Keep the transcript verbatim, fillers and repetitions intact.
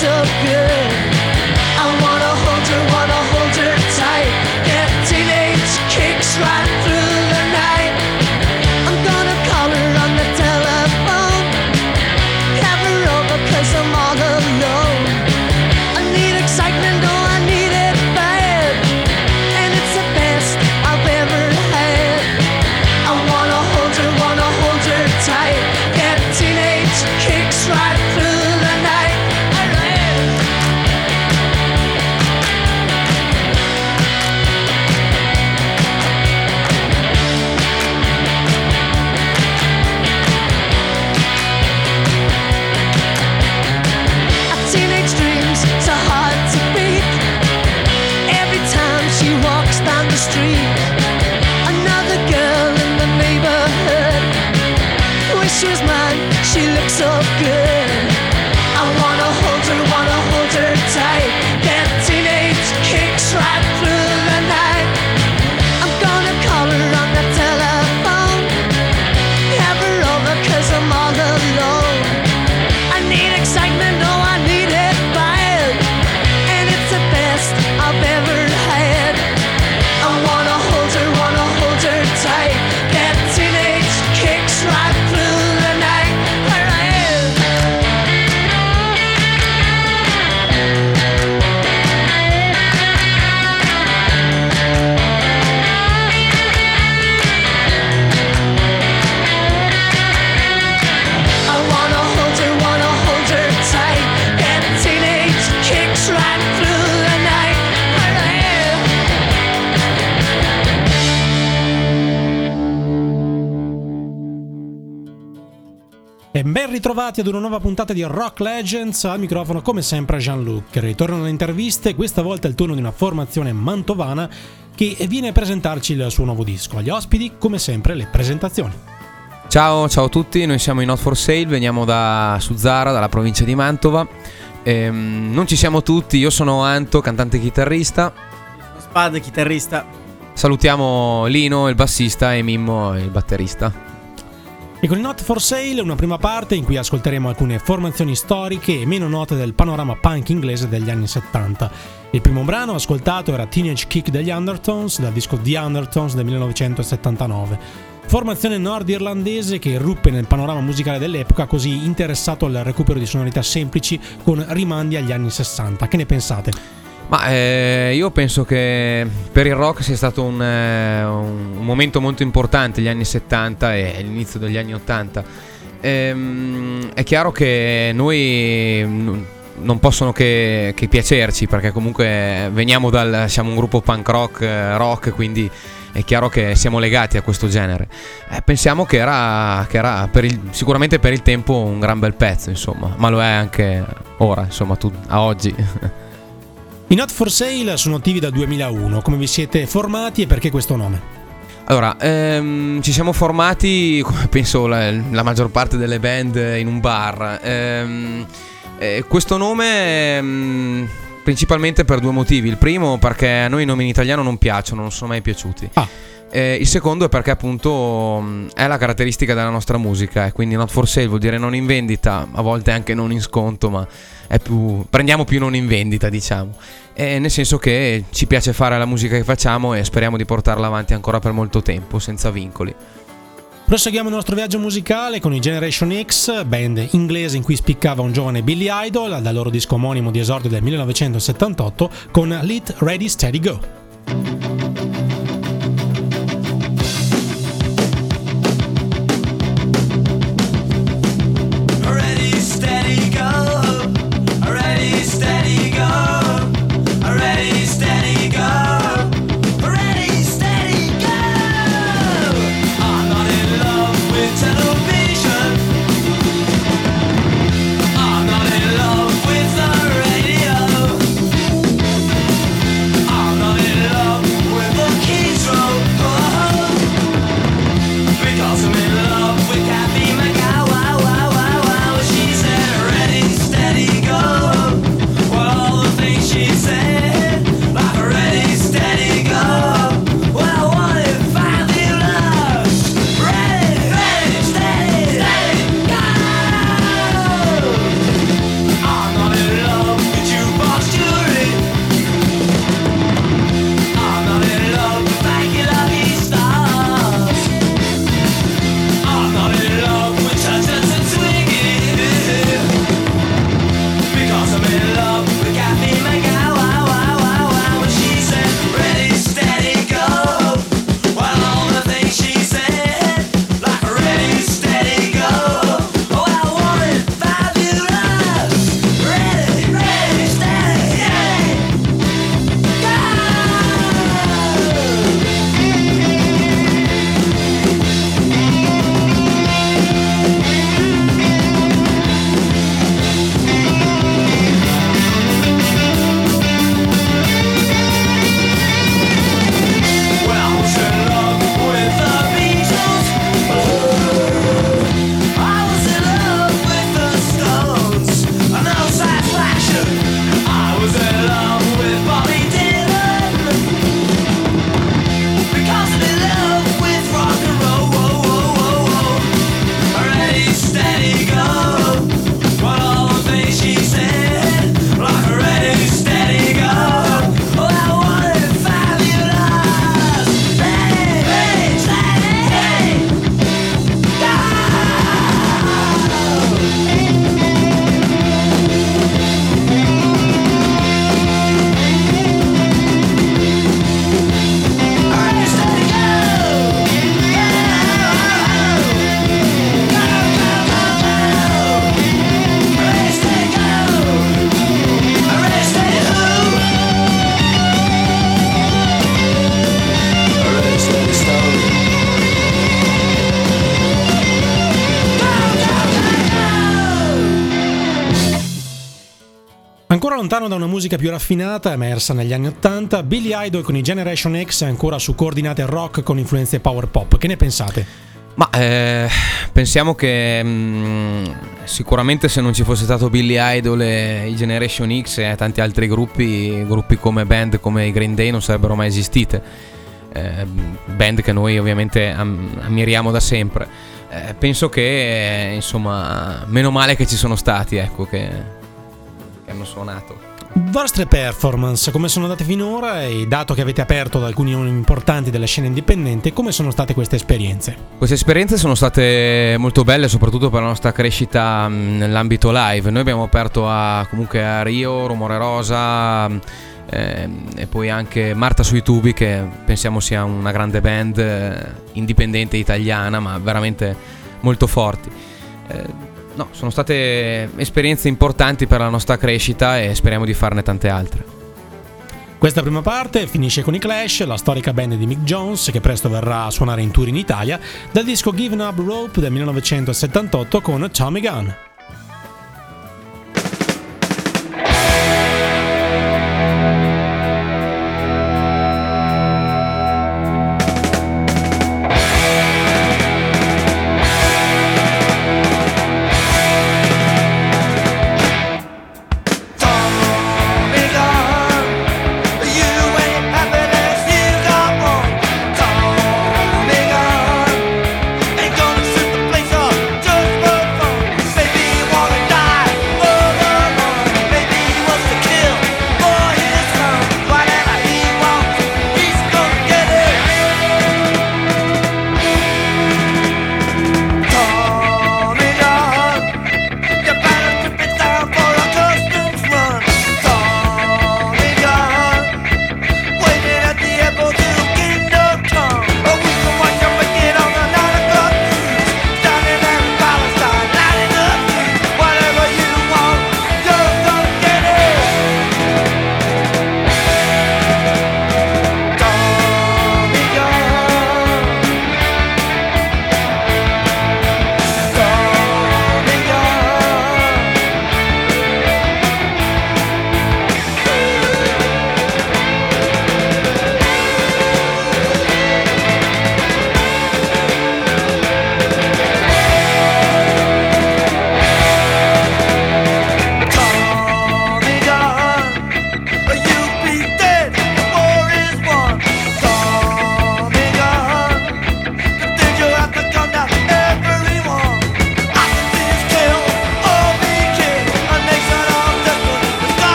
so good. I wanna hold her, wanna hold her tight. Get teenage kicks right through the night. I'm gonna call her on the telephone, have her over 'cause I'm all alone. I need excitement, oh I need it bad, and it's the best I've ever had. I wanna hold her, wanna hold her tight. Get teenage kicks right through the night. A teenage dream's so hard to beat. Every time she walks down the street, another girl in the neighborhood. Wish she was mine, she looks so good. I wanna hold her, wanna hold her tight. Get teenage kicks right through the night. I'm gonna call her on the telephone, have her over 'cause I'm all alone. I need excitement, oh I need it bad, and it's the best I've ever had. I wanna hold her, wanna hold her tight. Get teenage kicks right through the night. I wanna hold her, wanna hold her tight. Get teenage kicks right through the night. E ben ritrovati ad una nuova puntata di Rock Legends, al microfono come sempre Jean-Luc. Ritornano le interviste, questa volta è il turno di una formazione mantovana che viene a presentarci il suo nuovo disco. Agli ospiti, come sempre, le presentazioni. Ciao, ciao a tutti, noi siamo i Not For Sale, veniamo da Suzzara, dalla provincia di Mantova. Ehm, non ci siamo tutti, io sono Anto, cantante e chitarrista. Spad, chitarrista. Salutiamo Lino, il bassista, e Mimmo, il batterista. E con i Not For Sale una prima parte in cui ascolteremo alcune formazioni storiche e meno note del panorama punk inglese degli anni settanta. Il primo brano ascoltato era Teenage Kick degli Undertones, dal disco The Undertones del millenovecentosettantanove. Formazione nord-irlandese che irruppe nel panorama musicale dell'epoca, così interessato al recupero di sonorità semplici con rimandi agli anni sessanta. Che ne pensate? Ma eh, io penso che per il rock sia stato un, eh, un momento molto importante, gli anni settanta e l'inizio degli anni ottanta. Ehm, è chiaro che noi n- non possono che, che piacerci, perché comunque veniamo dal, siamo un gruppo punk rock, eh, rock, quindi è chiaro che siamo legati a questo genere. Eh, pensiamo che era, che era per il, sicuramente per il tempo un gran bel pezzo, insomma, ma lo è anche ora, insomma, tu, a oggi. I Not For Sale sono attivi dal duemilauno, come vi siete formati e perché questo nome? Allora, ehm, ci siamo formati, come penso la, la maggior parte delle band, in un bar. Ehm, eh, questo nome ehm, principalmente per due motivi. Il primo perché a noi i nomi in italiano non piacciono, non sono mai piaciuti. Ah. Eh, il secondo è perché appunto mh, è la caratteristica della nostra musica, e quindi Not For Sale vuol dire non in vendita, a volte anche non in sconto, ma è più, prendiamo più non in vendita, diciamo. E nel senso che ci piace fare la musica che facciamo e speriamo di portarla avanti ancora per molto tempo, senza vincoli. Proseguiamo il nostro viaggio musicale con i Generation X, band inglese in cui spiccava un giovane Billy Idol, dal loro disco omonimo di esordio del millenovecentosettantotto, con Lit, Ready, Steady, Go. I'm not in love with the lontano da una musica più raffinata emersa negli anni ottanta, Billy Idol con i Generation X è ancora su coordinate rock con influenze power pop. Che ne pensate? Ma eh, pensiamo che mh, sicuramente se non ci fosse stato Billy Idol e i Generation X e tanti altri gruppi, gruppi come band come i Green Day non sarebbero mai esistite. Eh, band che noi ovviamente am- ammiriamo da sempre. Eh, penso che eh, insomma meno male che ci sono stati, ecco, che, che hanno suonato. Vostre performance, come sono andate finora e dato che avete aperto ad alcuni nomi importanti della scena indipendente, come sono state queste esperienze? Queste esperienze sono state molto belle, soprattutto per la nostra crescita mh, nell'ambito live. Noi abbiamo aperto a, comunque a Rio, Rumore Rosa eh, e poi anche Marta sui tubi, che pensiamo sia una grande band eh, indipendente italiana, ma veramente molto forti. Eh, No, sono state esperienze importanti per la nostra crescita e speriamo di farne tante altre. Questa prima parte finisce con i Clash, la storica band di Mick Jones, che presto verrà a suonare in tour in Italia, dal disco Giving Up Rope del millenovecentosettantotto con Tommy Gunn.